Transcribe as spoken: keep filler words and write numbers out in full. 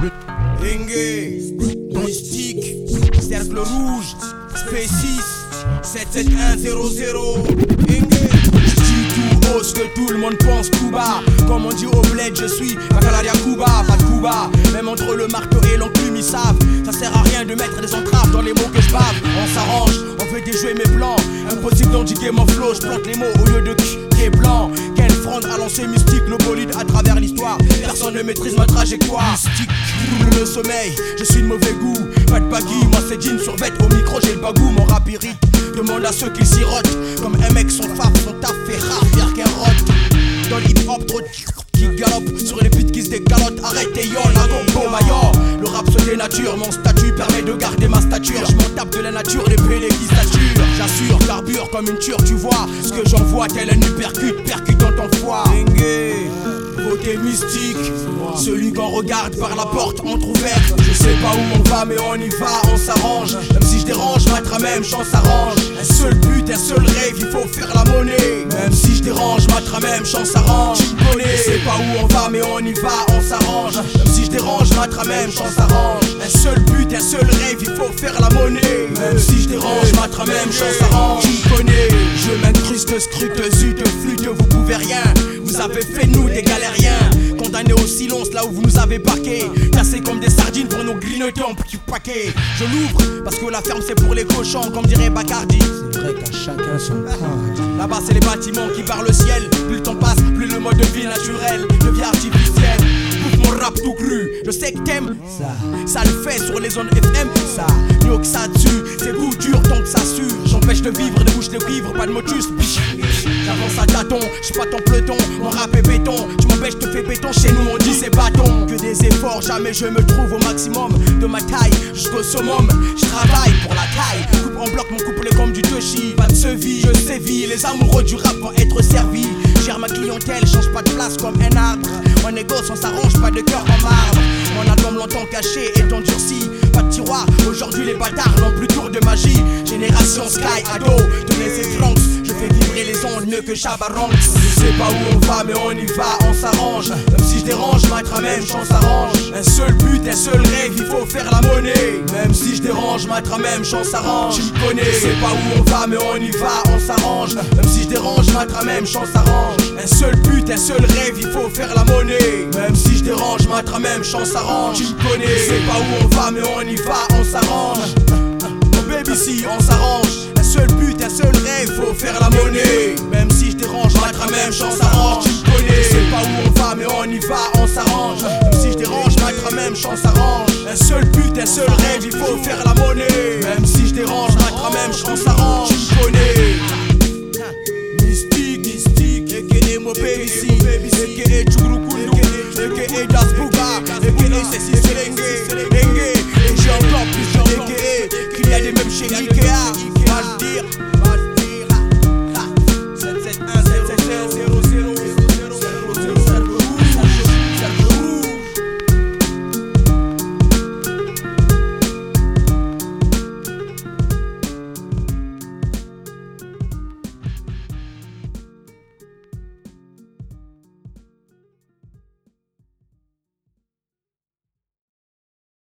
Engue, Mystique, Cercle Rouge, Spécis, sept sept un zéro zéro. Engue, je dis tout haut ce que tout le monde pense tout bas. Comme on dit au bled, je suis Bakalaria Kuba, pas de Kuba. Même entre le marteau et l'enclume ils savent. Ça sert à rien de mettre des entraves dans les mots que je bave. On s'arrange, on fait déjouer mes plans. Impossible d'endiguer mon flow, je plante les mots au lieu de qui est blanc. Quelle fronde à lancer mystique, le bolide à travers l'histoire. Personne ne maîtrise ma trajectoire. Mystique, le sommeil, je suis de mauvais goût. Pas de baggy, moi c'est jean sur vête. Au micro j'ai le bagou, mon rap irrite. Demande à ceux qui sirotent. Comme un mec son faf, son taf fait rare, y'a qu'un rote. Dans l'hip hop trop qui galope sur les putes qui se décalotent. Arrêtez yo, la compo maillot. Le rap se dénature, mon statut permet de garder ma stature. Je m'en tape de la nature, les pélés qui saturent. J'assure, carbure comme une ture, tu vois. Ce que j'envoie, tel un uppercut, percute dans ton foie. Dengue, côté mystique, celui qu'on regarde par la porte entrouverte. Je sais pas où on va, mais on y va, on s'arrange. Même si je dérange, ma même chance s'arrange. Un seul but, un seul rêve, il faut faire la monnaie. Même si je dérange, ma même chance s'arrange. Tu me connais, je sais pas où on va, mais on y va, on s'arrange. Même si je dérange, ma même chance s'arrange. Un seul but, un seul rêve, il faut faire la monnaie. Même si je dérange, ma même chance s'arrange. Tu me connais, je m'incruste, scrute, zute, flûte, vous pouvez rien. Vous avez fait de nous des galériens, condamnés au silence là où vous nous avez parqués, cassés comme des sardines pour nous grignoter en petits paquets. Je l'ouvre parce que la ferme c'est pour les cochons, comme dirait Bacardi. C'est vrai qu'à chacun son point. Là-bas c'est les bâtiments qui barrent le ciel. Plus le temps passe, plus le mode de vie naturel devient artificiel. Bouffe mon rap tout cru, je sais que t'aimes ça. Ça le fait sur les zones F M, ça. Mieux que ça dessus, c'est goût dur tant que ça sure. J'empêche de vivre, de bouche de cuivre, pas de motus. J'avance à tâtons, j'suis pas ton peloton. Mon rap est béton, tu m'empêches, te fais béton. Chez nous on dit c'est bâton. Que des efforts, jamais je me trouve au maximum de ma taille jusqu'au summum. Je travaille pour la taille, coupe en bloc mon couplet comme du Toshi. Pas de sevi, je sévis, les amoureux du rap vont être servis. Gère ma clientèle, change pas de place comme un arbre. On négocie, on s'arrange, pas de cœur en marbre. Mon album longtemps caché est endurci. Pas de tiroir, aujourd'hui les bâtards n'ont plus tour de magie. Génération Sky, ado, de mes effrontes. Je fais vibrer les ondes mieux que Chabaron. Je sais pas où on va, mais on y va, on s'arrange. Même si je dérange, ma même chance s'arrange. Un seul but, un seul rêve, il faut faire la monnaie. Même si je dérange, ma même chance s'arrange. Tu me connais, je sais pas où on va, mais on y va, on s'arrange. Même si je dérange, ma même chance s'arrange. Un seul but, un seul rêve, il faut faire la monnaie. Même si je dérange, ma même chance s'arrange. Tu me connais, je sais pas où on va, mais on y va, on s'arrange. Mon baby, si on s'arrange. Un seul but, un seul rêve, faut faire la monnaie. Même si je dérange, ma même chance s'arrange. Tu me connais, je sais pas où on va, mais on y va, on s'arrange. Même si je dérange, ma même chance s'arrange. Un seul but, un seul rêve, il faut faire la monnaie. Même si je dérange, ma même chance s'arrange. Tu me connais. Mystique, mystique, aka mon baby, aka Churukundu, aka Das Buga, aka Ceci.